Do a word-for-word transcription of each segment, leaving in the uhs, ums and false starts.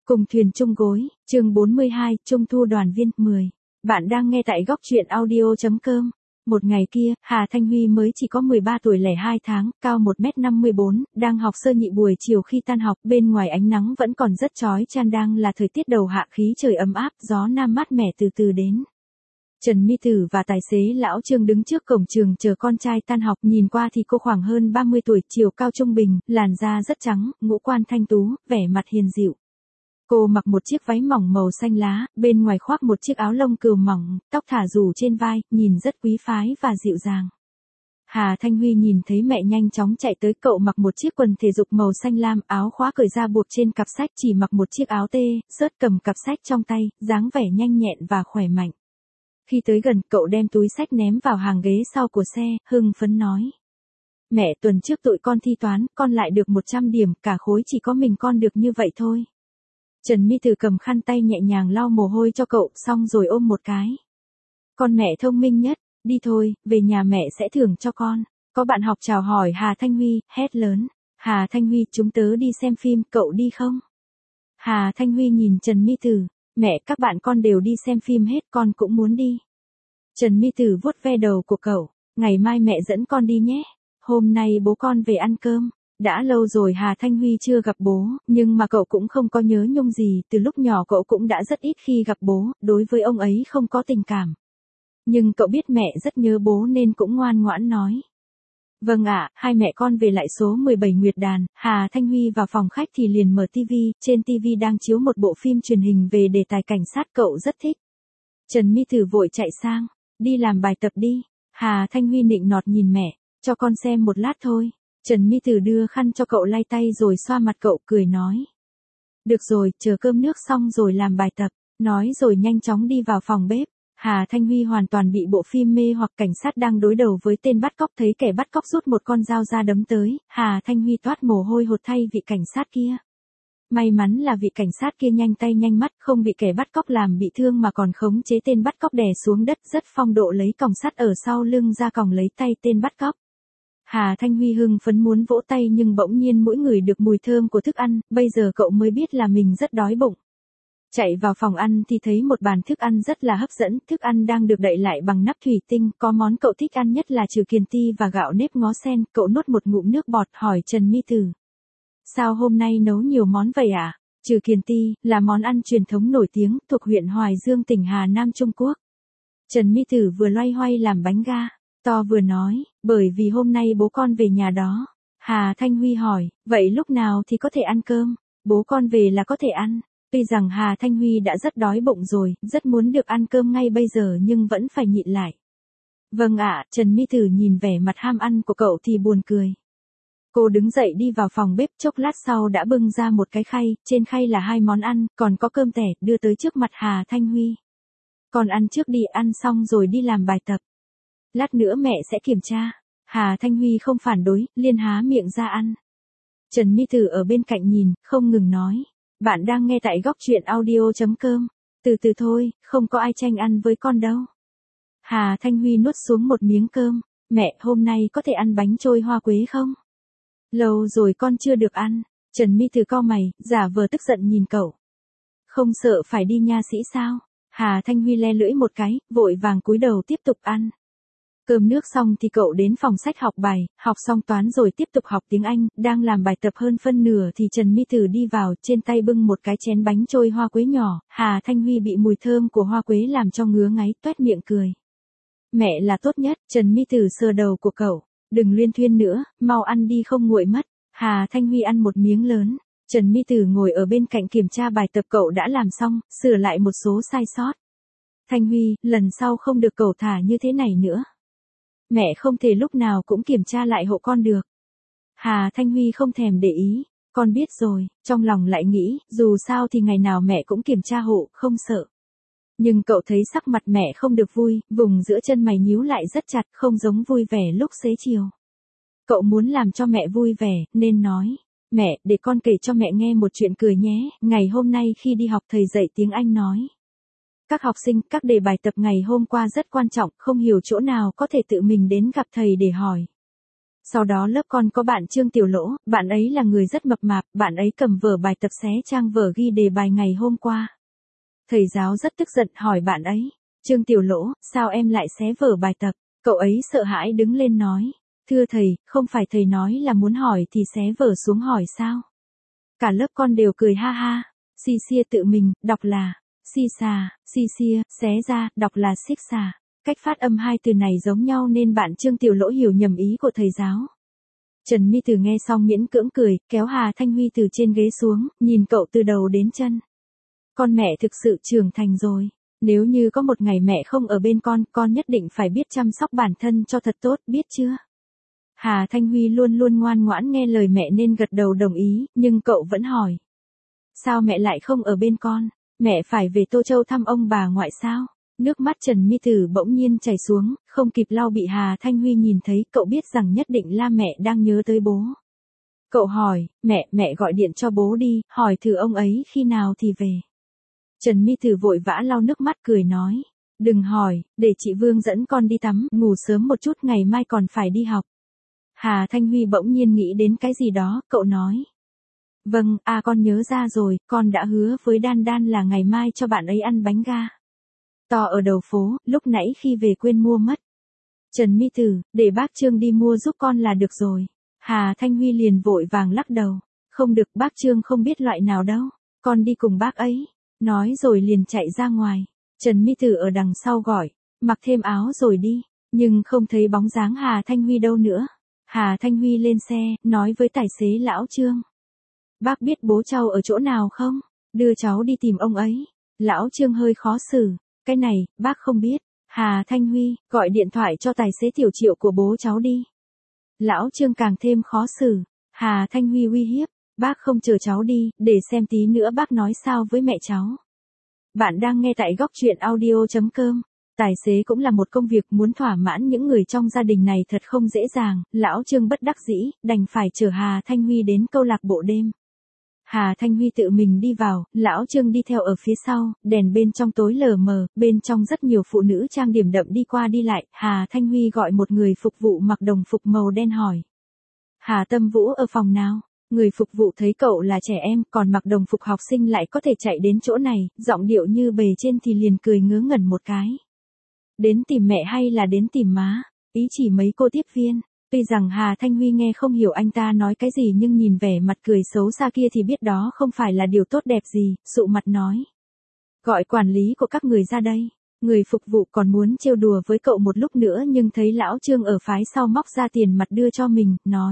Cùng thuyền chung gối, chương bốn mươi hai, Trung thu đoàn viên, mười. Bạn đang nghe tại góc truyện audio chấm com. Một ngày kia, Hà Thanh Huy mới chỉ có mười ba tuổi lẻ hai tháng, cao một mét năm mươi bốn, đang học sơ nhị buổi chiều khi tan học, bên ngoài ánh nắng vẫn còn rất chói chang, đang là thời tiết đầu hạ, khí trời ấm áp, gió nam mát mẻ từ từ đến. Trần My Tử và tài xế lão Trương đứng trước cổng trường chờ con trai tan học, nhìn qua thì cô khoảng hơn ba mươi tuổi, chiều cao trung bình, làn da rất trắng, ngũ quan thanh tú, vẻ mặt hiền dịu. Cô mặc một chiếc váy mỏng màu xanh lá, bên ngoài khoác một chiếc áo lông cừu mỏng, tóc thả rủ trên vai, nhìn rất quý phái và dịu dàng. Hà Thanh Huy nhìn thấy mẹ nhanh chóng chạy tới, cậu mặc một chiếc quần thể dục màu xanh lam, áo khóa cởi ra buộc trên cặp sách, chỉ mặc một chiếc áo tê, sớt, cầm cặp sách trong tay, dáng vẻ nhanh nhẹn và khỏe mạnh. Khi tới gần, cậu đem túi sách ném vào hàng ghế sau của xe, hưng phấn nói. Mẹ, tuần trước tụi con thi toán, con lại được một trăm điểm, cả khối chỉ có mình con được như vậy thôi. Trần My Tử cầm khăn tay nhẹ nhàng lau mồ hôi cho cậu, xong rồi ôm một cái. Con mẹ thông minh nhất, đi thôi, về nhà mẹ sẽ thưởng cho con. Có bạn học chào hỏi Hà Thanh Huy, hét lớn. Hà Thanh Huy, chúng tớ đi xem phim, cậu đi không? Hà Thanh Huy nhìn Trần My Tử, mẹ, các bạn con đều đi xem phim hết, con cũng muốn đi. Trần My Tử vuốt ve đầu của cậu, ngày mai mẹ dẫn con đi nhé. Hôm nay bố con về ăn cơm. Đã lâu rồi Hà Thanh Huy chưa gặp bố, nhưng mà cậu cũng không có nhớ nhung gì, từ lúc nhỏ cậu cũng đã rất ít khi gặp bố, đối với ông ấy không có tình cảm. Nhưng cậu biết mẹ rất nhớ bố nên cũng ngoan ngoãn nói. Vâng ạ, hai mẹ con về lại số mười bảy Nguyệt Đàn. Hà Thanh Huy vào phòng khách thì liền mở tivi, trên tivi đang chiếu một bộ phim truyền hình về đề tài cảnh sát, cậu rất thích. Trần My Tử vội chạy sang, đi làm bài tập đi. Hà Thanh Huy nịnh nọt nhìn mẹ, cho con xem một lát thôi. Trần My Tử đưa khăn cho cậu lay tay rồi xoa mặt cậu, cười nói. Được rồi, chờ cơm nước xong rồi làm bài tập, nói rồi nhanh chóng đi vào phòng bếp. Hà Thanh Huy hoàn toàn bị bộ phim mê hoặc, cảnh sát đang đối đầu với tên bắt cóc, thấy kẻ bắt cóc rút một con dao ra đấm tới, Hà Thanh Huy toát mồ hôi hột thay vị cảnh sát kia. May mắn là vị cảnh sát kia nhanh tay nhanh mắt, không bị kẻ bắt cóc làm bị thương mà còn khống chế tên bắt cóc đè xuống đất, rất phong độ, lấy còng sắt ở sau lưng ra còng lấy tay tên bắt cóc. Hà Thanh Huy hưng phấn muốn vỗ tay nhưng bỗng nhiên mỗi người được mùi thơm của thức ăn, bây giờ cậu mới biết là mình rất đói bụng. Chạy vào phòng ăn thì thấy một bàn thức ăn rất là hấp dẫn, thức ăn đang được đậy lại bằng nắp thủy tinh, có món cậu thích ăn nhất là trừ kiền ti và gạo nếp ngó sen, cậu nuốt một ngụm nước bọt hỏi Trần My Tử. Sao hôm nay nấu nhiều món vậy ạ? À? Trừ kiền ti là món ăn truyền thống nổi tiếng thuộc huyện Hoài Dương, tỉnh Hà Nam, Trung Quốc. Trần My Tử vừa loay hoay làm bánh ga to vừa nói, bởi vì hôm nay bố con về nhà đó. Hà Thanh Huy hỏi, vậy lúc nào thì có thể ăn cơm? Bố con về là có thể ăn. Tuy rằng Hà Thanh Huy đã rất đói bụng rồi, rất muốn được ăn cơm ngay bây giờ nhưng vẫn phải nhịn lại. Vâng ạ, Trần My Tử nhìn vẻ mặt ham ăn của cậu thì buồn cười. Cô đứng dậy đi vào phòng bếp, chốc lát sau đã bưng ra một cái khay, trên khay là hai món ăn, còn có cơm tẻ, đưa tới trước mặt Hà Thanh Huy. Con ăn trước đi, ăn xong rồi đi làm bài tập. Lát nữa mẹ sẽ kiểm tra. Hà Thanh Huy không phản đối, liền há miệng ra ăn. Trần My Tử ở bên cạnh nhìn, không ngừng nói. Bạn đang nghe tại góc truyện audio chấm com. Từ từ thôi, không có ai tranh ăn với con đâu. Hà Thanh Huy nuốt xuống một miếng cơm. Mẹ, hôm nay có thể ăn bánh trôi hoa quế không? Lâu rồi con chưa được ăn. Trần My Tử cau mày, giả vờ tức giận nhìn cậu. Không sợ phải đi nha sĩ sao? Hà Thanh Huy le lưỡi một cái, vội vàng cúi đầu tiếp tục ăn. Cơm nước xong thì cậu đến phòng sách học bài, học xong toán rồi tiếp tục học tiếng Anh, đang làm bài tập hơn phân nửa thì Trần My Tử đi vào, trên tay bưng một cái chén bánh trôi hoa quế nhỏ. Hà Thanh Huy bị mùi thơm của hoa quế làm cho ngứa ngáy, toét miệng cười. Mẹ là tốt nhất. Trần My Tử sờ đầu của cậu, đừng luyên thuyên nữa, mau ăn đi không nguội mất. Hà Thanh Huy ăn một miếng lớn. Trần My Tử ngồi ở bên cạnh kiểm tra bài tập cậu đã làm xong, sửa lại một số sai sót. Thanh Huy, lần sau không được cẩu thả như thế này nữa. Mẹ không thể lúc nào cũng kiểm tra lại hộ con được. Hà Thanh Huy không thèm để ý, con biết rồi, trong lòng lại nghĩ, dù sao thì ngày nào mẹ cũng kiểm tra hộ, không sợ. Nhưng cậu thấy sắc mặt mẹ không được vui, vùng giữa chân mày nhíu lại rất chặt, không giống vui vẻ lúc xế chiều. Cậu muốn làm cho mẹ vui vẻ, nên nói, mẹ, để con kể cho mẹ nghe một chuyện cười nhé. Ngày hôm nay khi đi học thầy dạy tiếng Anh nói. Các học sinh, các đề bài tập ngày hôm qua rất quan trọng, không hiểu chỗ nào có thể tự mình đến gặp thầy để hỏi. Sau đó lớp con có bạn Trương Tiểu Lỗ, bạn ấy là người rất mập mạp, bạn ấy cầm vở bài tập xé trang vở ghi đề bài ngày hôm qua. Thầy giáo rất tức giận hỏi bạn ấy, Trương Tiểu Lỗ, sao em lại xé vở bài tập? Cậu ấy sợ hãi đứng lên nói, thưa thầy, không phải thầy nói là muốn hỏi thì xé vở xuống hỏi sao? Cả lớp con đều cười ha ha, xì xia tự mình, đọc là, xì xà, xì xia, xé ra, đọc là xích xà. Cách phát âm hai từ này giống nhau nên bạn Trương Tiểu Lỗ hiểu nhầm ý của thầy giáo. Trần Mi Từ nghe xong miễn cưỡng cười, kéo Hà Thanh Huy từ trên ghế xuống, nhìn cậu từ đầu đến chân. Con mẹ thực sự trưởng thành rồi. Nếu như có một ngày mẹ không ở bên con, con nhất định phải biết chăm sóc bản thân cho thật tốt, biết chưa? Hà Thanh Huy luôn luôn ngoan ngoãn nghe lời mẹ nên gật đầu đồng ý, nhưng cậu vẫn hỏi. Sao mẹ lại không ở bên con? Mẹ phải về Tô Châu thăm ông bà ngoại sao? Nước mắt Trần Mi Tử bỗng nhiên chảy xuống, không kịp lau bị Hà Thanh Huy nhìn thấy, cậu biết rằng nhất định là mẹ đang nhớ tới bố. Cậu hỏi, mẹ, mẹ gọi điện cho bố đi, hỏi thử ông ấy khi nào thì về. Trần Mi Tử vội vã lau nước mắt cười nói, đừng hỏi, để chị Vương dẫn con đi tắm, ngủ sớm một chút ngày mai còn phải đi học. Hà Thanh Huy bỗng nhiên nghĩ đến cái gì đó, cậu nói. Vâng, à con nhớ ra rồi, con đã hứa với Đan Đan là ngày mai cho bạn ấy ăn bánh ga to ở đầu phố, lúc nãy khi về quên mua mất. Trần Mi Tử, để bác Trương đi mua giúp con là được rồi. Hà Thanh Huy liền vội vàng lắc đầu. Không được, bác Trương không biết loại nào đâu. Con đi cùng bác ấy. Nói rồi liền chạy ra ngoài. Trần Mi Tử ở đằng sau gọi. Mặc thêm áo rồi đi. Nhưng không thấy bóng dáng Hà Thanh Huy đâu nữa. Hà Thanh Huy lên xe, nói với tài xế lão Trương. Bác biết bố cháu ở chỗ nào không? Đưa cháu đi tìm ông ấy. Lão Trương hơi khó xử. Cái này, bác không biết. Hà Thanh Huy, gọi điện thoại cho tài xế Tiểu Triệu của bố cháu đi. Lão Trương càng thêm khó xử. Hà Thanh Huy uy hiếp. Bác không chờ cháu đi, để xem tí nữa bác nói sao với mẹ cháu. Bạn đang nghe tại góc truyện audio chấm com. Tài xế cũng là một công việc muốn thỏa mãn những người trong gia đình này thật không dễ dàng. Lão Trương bất đắc dĩ, đành phải chở Hà Thanh Huy đến câu lạc bộ đêm. Hà Thanh Huy tự mình đi vào, lão Trương đi theo ở phía sau, đèn bên trong tối lờ mờ, bên trong rất nhiều phụ nữ trang điểm đậm đi qua đi lại, Hà Thanh Huy gọi một người phục vụ mặc đồng phục màu đen hỏi. Hà Tâm Vũ ở phòng nào? Người phục vụ thấy cậu là trẻ em, còn mặc đồng phục học sinh lại có thể chạy đến chỗ này, giọng điệu như bề trên thì liền cười ngớ ngẩn một cái. Đến tìm mẹ hay là đến tìm má? Ý chỉ mấy cô tiếp viên. Tuy rằng Hà Thanh Huy nghe không hiểu anh ta nói cái gì nhưng nhìn vẻ mặt cười xấu xa kia thì biết đó không phải là điều tốt đẹp gì, sụ mặt nói. Gọi quản lý của các người ra đây. Người phục vụ còn muốn trêu đùa với cậu một lúc nữa nhưng thấy lão Trương ở phái sau móc ra tiền mặt đưa cho mình, nói.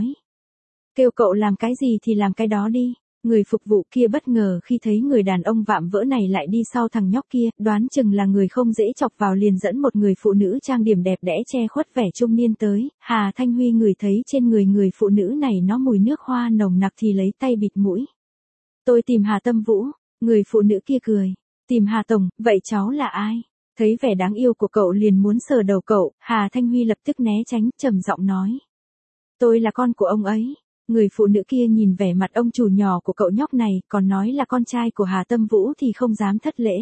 Kêu cậu làm cái gì thì làm cái đó đi. Người phục vụ kia bất ngờ khi thấy người đàn ông vạm vỡ này lại đi sau thằng nhóc kia, đoán chừng là người không dễ chọc vào liền dẫn một người phụ nữ trang điểm đẹp đẽ che khuất vẻ trung niên tới. Hà Thanh Huy ngửi thấy trên người người phụ nữ này nó mùi nước hoa nồng nặc thì lấy tay bịt mũi. Tôi tìm Hà Tâm Vũ. Người phụ nữ kia cười. Tìm Hà Tổng, vậy cháu là ai? Thấy vẻ đáng yêu của cậu liền muốn sờ đầu cậu, Hà Thanh Huy lập tức né tránh, trầm giọng nói. Tôi là con của ông ấy. Người phụ nữ kia nhìn vẻ mặt ông chủ nhỏ của cậu nhóc này, còn nói là con trai của Hà Tâm Vũ thì không dám thất lễ.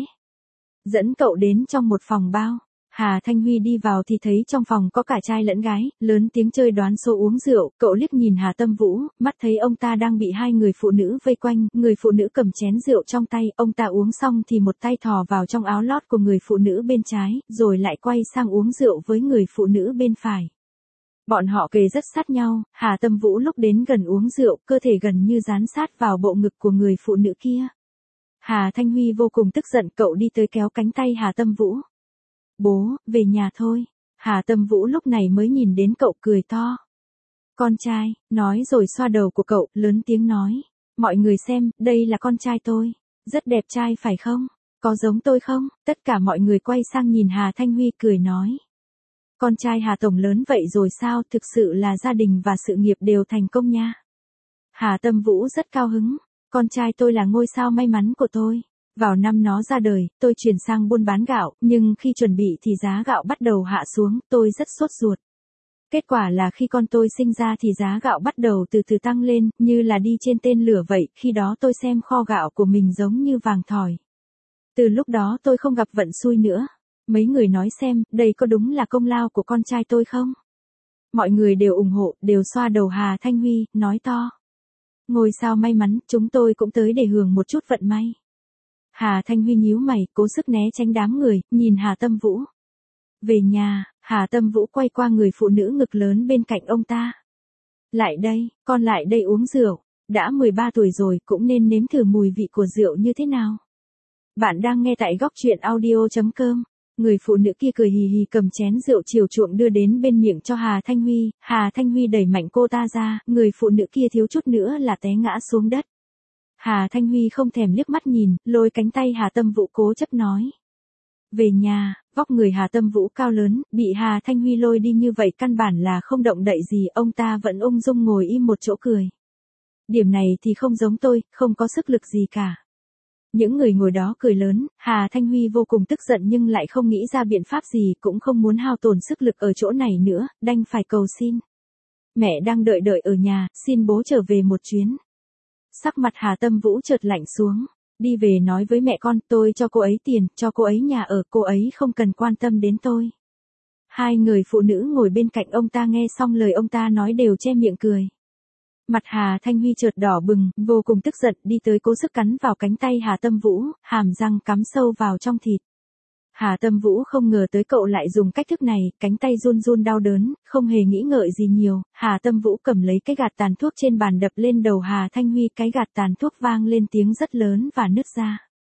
Dẫn cậu đến trong một phòng bao. Hà Thanh Huy đi vào thì thấy trong phòng có cả trai lẫn gái, lớn tiếng chơi đoán số uống rượu, cậu liếc nhìn Hà Tâm Vũ, mắt thấy ông ta đang bị hai người phụ nữ vây quanh, người phụ nữ cầm chén rượu trong tay, ông ta uống xong thì một tay thò vào trong áo lót của người phụ nữ bên trái, rồi lại quay sang uống rượu với người phụ nữ bên phải. Bọn họ kề rất sát nhau, Hà Tâm Vũ lúc đến gần uống rượu, cơ thể gần như dán sát vào bộ ngực của người phụ nữ kia. Hà Thanh Huy vô cùng tức giận, cậu đi tới kéo cánh tay Hà Tâm Vũ. Bố, về nhà thôi. Hà Tâm Vũ lúc này mới nhìn đến cậu cười to. Con trai, nói rồi xoa đầu của cậu, lớn tiếng nói. Mọi người xem, đây là con trai tôi. Rất đẹp trai phải không? Có giống tôi không? Tất cả mọi người quay sang nhìn Hà Thanh Huy cười nói. Con trai Hà Tổng lớn vậy rồi sao, thực sự là gia đình và sự nghiệp đều thành công nha. Hà Tâm Vũ rất cao hứng. Con trai tôi là ngôi sao may mắn của tôi. Vào năm nó ra đời, tôi chuyển sang buôn bán gạo, nhưng khi chuẩn bị thì giá gạo bắt đầu hạ xuống, tôi rất sốt ruột. Kết quả là khi con tôi sinh ra thì giá gạo bắt đầu từ từ tăng lên, như là đi trên tên lửa vậy, khi đó tôi xem kho gạo của mình giống như vàng thỏi. Từ lúc đó tôi không gặp vận xui nữa. Mấy người nói xem, đây có đúng là công lao của con trai tôi không? Mọi người đều ủng hộ, đều xoa đầu Hà Thanh Huy, nói to. Ngôi sao may mắn, chúng tôi cũng tới để hưởng một chút vận may. Hà Thanh Huy nhíu mày, cố sức né tránh đám người, nhìn Hà Tâm Vũ. Về nhà, Hà Tâm Vũ quay qua người phụ nữ ngực lớn bên cạnh ông ta. Lại đây, con lại đây uống rượu, đã mười ba tuổi rồi cũng nên nếm thử mùi vị của rượu như thế nào. Bạn đang nghe tại góc truyện audio chấm com. Người phụ nữ kia cười hì hì cầm chén rượu chiều chuộng đưa đến bên miệng cho Hà Thanh Huy, Hà Thanh Huy đẩy mạnh cô ta ra, người phụ nữ kia thiếu chút nữa là té ngã xuống đất. Hà Thanh Huy không thèm liếc mắt nhìn, lôi cánh tay Hà Tâm Vũ cố chấp nói. Về nhà, vóc người Hà Tâm Vũ cao lớn, bị Hà Thanh Huy lôi đi như vậy căn bản là không động đậy gì, ông ta vẫn ung dung ngồi im một chỗ cười. Điểm này thì không giống tôi, không có sức lực gì cả. Những người ngồi đó cười lớn, Hà Thanh Huy vô cùng tức giận nhưng lại không nghĩ ra biện pháp gì, cũng không muốn hao tổn sức lực ở chỗ này nữa, đành phải cầu xin. Mẹ đang đợi đợi ở nhà, xin bố trở về một chuyến. Sắc mặt Hà Tâm Vũ chợt lạnh xuống, đi về nói với mẹ con, tôi cho cô ấy tiền, cho cô ấy nhà ở, cô ấy không cần quan tâm đến tôi. Hai người phụ nữ ngồi bên cạnh ông ta nghe xong lời ông ta nói đều che miệng cười. Mặt Hà Thanh Huy chợt đỏ bừng, vô cùng tức giận, đi tới cố sức cắn vào cánh tay Hà Tâm Vũ, hàm răng cắm sâu vào trong thịt. Hà Tâm Vũ không ngờ tới cậu lại dùng cách thức này, cánh tay run run đau đớn, không hề nghĩ ngợi gì nhiều, Hà Tâm Vũ cầm lấy cái gạt tàn thuốc trên bàn đập lên đầu Hà Thanh Huy, cái gạt tàn thuốc vang lên tiếng rất lớn và nứt ra.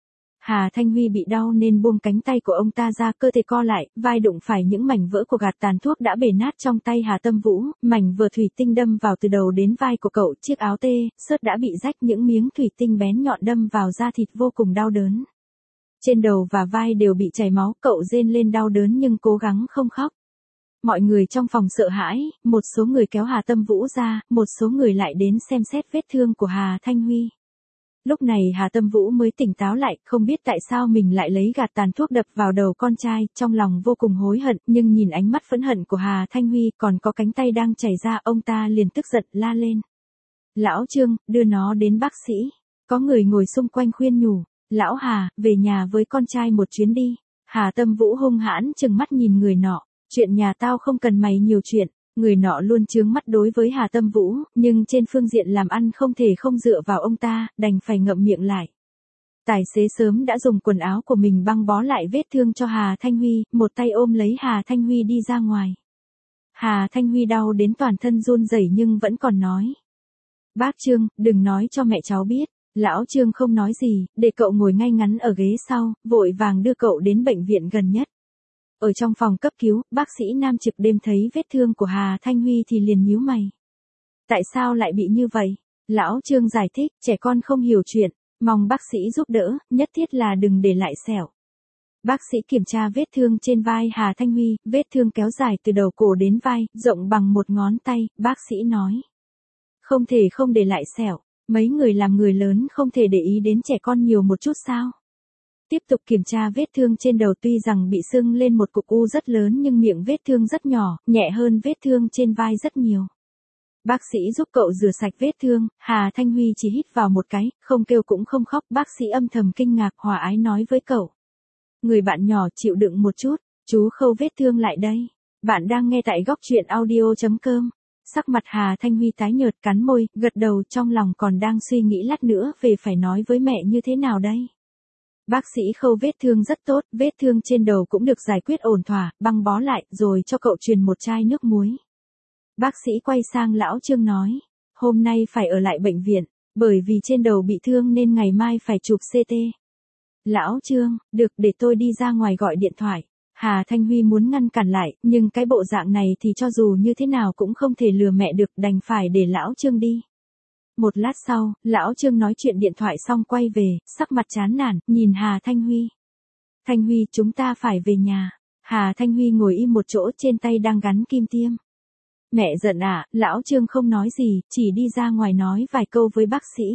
Hà Thanh Huy bị đau nên buông cánh tay của ông ta ra, cơ thể co lại, vai đụng phải những mảnh vỡ của gạt tàn thuốc đã bể nát trong tay Hà Tâm Vũ, mảnh vỡ thủy tinh đâm vào từ đầu đến vai của cậu, chiếc áo tê, sớt đã bị rách, những miếng thủy tinh bén nhọn đâm vào da thịt vô cùng đau đớn. Trên đầu và vai đều bị chảy máu, cậu rên lên đau đớn nhưng cố gắng không khóc. Mọi người trong phòng sợ hãi, một số người kéo Hà Tâm Vũ ra, một số người lại đến xem xét vết thương của Hà Thanh Huy. Lúc này Hà Tâm Vũ mới tỉnh táo lại, không biết tại sao mình lại lấy gạt tàn thuốc đập vào đầu con trai, trong lòng vô cùng hối hận, nhưng nhìn ánh mắt phẫn hận của Hà Thanh Huy còn có cánh tay đang chảy ra, ông ta liền tức giận la lên. Lão Trương, đưa nó đến bác sĩ. Có người ngồi xung quanh khuyên nhủ. Lão Hà, về nhà với con trai một chuyến đi. Hà Tâm Vũ hung hãn chừng mắt nhìn người nọ. Chuyện nhà tao không cần mày nhiều chuyện. Người nọ luôn chướng mắt đối với Hà Tâm Vũ, nhưng trên phương diện làm ăn không thể không dựa vào ông ta, đành phải ngậm miệng lại. Tài xế sớm đã dùng quần áo của mình băng bó lại vết thương cho Hà Thanh Huy, một tay ôm lấy Hà Thanh Huy đi ra ngoài. Hà Thanh Huy đau đến toàn thân run rẩy nhưng vẫn còn nói. Bác Trương, đừng nói cho mẹ cháu biết. Lão Trương không nói gì, để cậu ngồi ngay ngắn ở ghế sau, vội vàng đưa cậu đến bệnh viện gần nhất. Ở trong phòng cấp cứu, bác sĩ nam trực đêm thấy vết thương của Hà Thanh Huy thì liền nhíu mày. Tại sao lại bị như vậy? Lão Trương giải thích, trẻ con không hiểu chuyện, mong bác sĩ giúp đỡ, nhất thiết là đừng để lại sẹo. Bác sĩ kiểm tra vết thương trên vai Hà Thanh Huy, vết thương kéo dài từ đầu cổ đến vai, rộng bằng một ngón tay, bác sĩ nói. Không thể không để lại sẹo, mấy người làm người lớn không thể để ý đến trẻ con nhiều một chút sao? Tiếp tục kiểm tra vết thương trên đầu, tuy rằng bị sưng lên một cục u rất lớn nhưng miệng vết thương rất nhỏ, nhẹ hơn vết thương trên vai rất nhiều. Bác sĩ giúp cậu rửa sạch vết thương, Hà Thanh Huy chỉ hít vào một cái, không kêu cũng không khóc, bác sĩ âm thầm kinh ngạc hòa ái nói với cậu. Người bạn nhỏ chịu đựng một chút, chú khâu vết thương lại đây. Bạn đang nghe tại góc truyện audio chấm com. Sắc mặt Hà Thanh Huy tái nhợt, cắn môi, gật đầu, trong lòng còn đang suy nghĩ lát nữa về phải nói với mẹ như thế nào đây. Bác sĩ khâu vết thương rất tốt, vết thương trên đầu cũng được giải quyết ổn thỏa, băng bó lại, rồi cho cậu truyền một chai nước muối. Bác sĩ quay sang Lão Trương nói, hôm nay phải ở lại bệnh viện, bởi vì trên đầu bị thương nên ngày mai phải chụp xê tê. Lão Trương, được, để tôi đi ra ngoài gọi điện thoại. Hà Thanh Huy muốn ngăn cản lại, nhưng cái bộ dạng này thì cho dù như thế nào cũng không thể lừa mẹ được, đành phải để Lão Trương đi. Một lát sau, Lão Trương nói chuyện điện thoại xong quay về, sắc mặt chán nản, nhìn Hà Thanh Huy. Thanh Huy, chúng ta phải về nhà. Hà Thanh Huy ngồi im một chỗ, trên tay đang gắn kim tiêm. Mẹ giận à? Lão Trương không nói gì, chỉ đi ra ngoài nói vài câu với bác sĩ.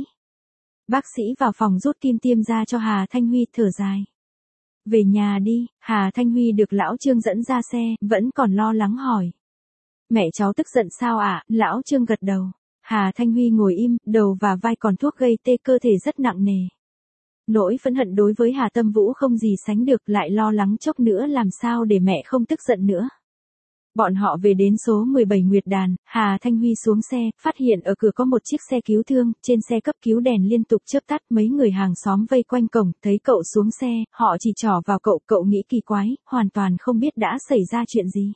Bác sĩ vào phòng rút kim tiêm ra cho Hà Thanh Huy, thở dài. Về nhà đi. Hà Thanh Huy được Lão Trương dẫn ra xe, vẫn còn lo lắng hỏi. Mẹ cháu tức giận sao ạ? À? Lão Trương gật đầu. Hà Thanh Huy ngồi im, đầu và vai còn thuốc gây tê, cơ thể rất nặng nề. Nỗi phẫn hận đối với Hà Tâm Vũ không gì sánh được, lại lo lắng chốc nữa làm sao để mẹ không tức giận nữa. Bọn họ về đến số mười bảy Nguyệt Đàn, Hà Thanh Huy xuống xe, phát hiện ở cửa có một chiếc xe cứu thương, trên xe cấp cứu đèn liên tục chớp tắt, mấy người hàng xóm vây quanh cổng, thấy cậu xuống xe, họ chỉ trỏ vào cậu, cậu nghĩ kỳ quái, hoàn toàn không biết đã xảy ra chuyện gì.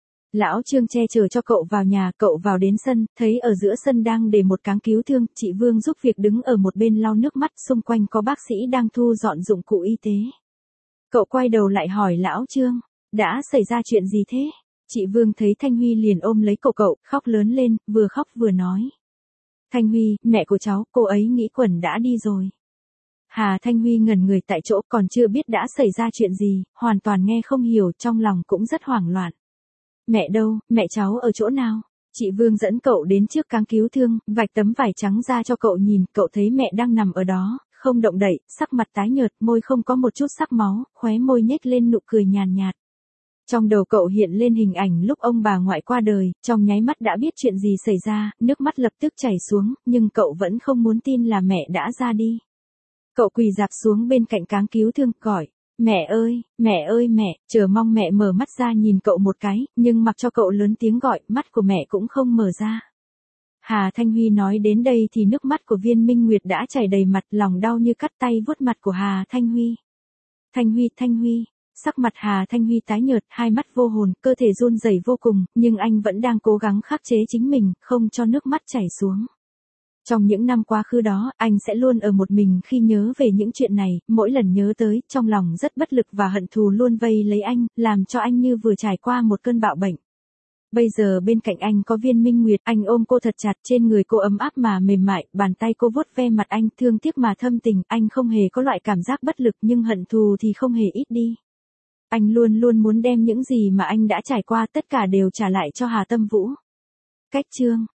Lão Trương che chở cho cậu vào nhà, cậu vào đến sân, thấy ở giữa sân đang để một cáng cứu thương, chị Vương giúp việc đứng ở một bên lau nước mắt, xung quanh có bác sĩ đang thu dọn dụng cụ y tế. Cậu quay đầu lại hỏi Lão Trương, đã xảy ra chuyện gì thế? Chị Vương thấy Thanh Huy liền ôm lấy cậu cậu, khóc lớn lên, vừa khóc vừa nói. Thanh Huy, mẹ của cháu, cô ấy nghĩ Quẩn đã đi rồi. Hà Thanh Huy ngẩn người tại chỗ, còn chưa biết đã xảy ra chuyện gì, hoàn toàn nghe không hiểu, trong lòng cũng rất hoảng loạn. Mẹ đâu, mẹ cháu ở chỗ nào? Chị Vương dẫn cậu đến trước cáng cứu thương, vạch tấm vải trắng ra cho cậu nhìn, cậu thấy mẹ đang nằm ở đó, không động đậy, sắc mặt tái nhợt, môi không có một chút sắc máu, khóe môi nhếch lên nụ cười nhàn nhạt. Trong đầu cậu hiện lên hình ảnh lúc ông bà ngoại qua đời, trong nháy mắt đã biết chuyện gì xảy ra, nước mắt lập tức chảy xuống, nhưng cậu vẫn không muốn tin là mẹ đã ra đi. Cậu quỳ rạp xuống bên cạnh cáng cứu thương, gọi, mẹ ơi, mẹ ơi mẹ, chờ mong mẹ mở mắt ra nhìn cậu một cái, nhưng mặc cho cậu lớn tiếng gọi, mắt của mẹ cũng không mở ra. Hà Thanh Huy nói đến đây thì nước mắt của Viên Minh Nguyệt đã chảy đầy mặt, lòng đau như cắt tay vuốt mặt của Hà Thanh Huy. Thanh Huy, Thanh Huy. Sắc mặt Hà Thanh Huy tái nhợt, hai mắt vô hồn, cơ thể run rẩy vô cùng, nhưng anh vẫn đang cố gắng khắc chế chính mình, không cho nước mắt chảy xuống. Trong những năm quá khứ đó, anh sẽ luôn ở một mình khi nhớ về những chuyện này, mỗi lần nhớ tới, trong lòng rất bất lực và hận thù luôn vây lấy anh, làm cho anh như vừa trải qua một cơn bạo bệnh. Bây giờ bên cạnh anh có Viên Minh Nguyệt, anh ôm cô thật chặt, trên người cô ấm áp mà mềm mại, bàn tay cô vuốt ve mặt anh, thương tiếc mà thâm tình, anh không hề có loại cảm giác bất lực nhưng hận thù thì không hề ít đi. Anh luôn luôn muốn đem những gì mà anh đã trải qua tất cả đều trả lại cho Hà Tâm Vũ. Cách chương